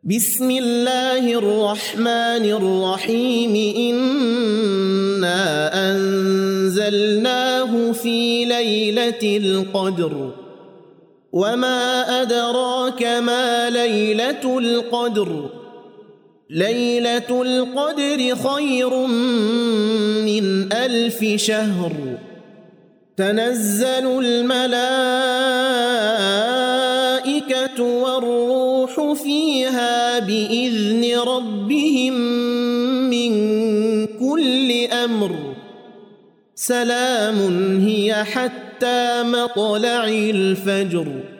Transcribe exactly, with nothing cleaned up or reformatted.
بسم الله الرحمن الرحيم إنا أنزلناه في ليلة القدر وما أدراك ما ليلة القدر ليلة القدر خير من ألف شهر تنزل الملائكة والروح فيها بإذن ربهم من كل أمر سلام هي حتى مطلع الفجر.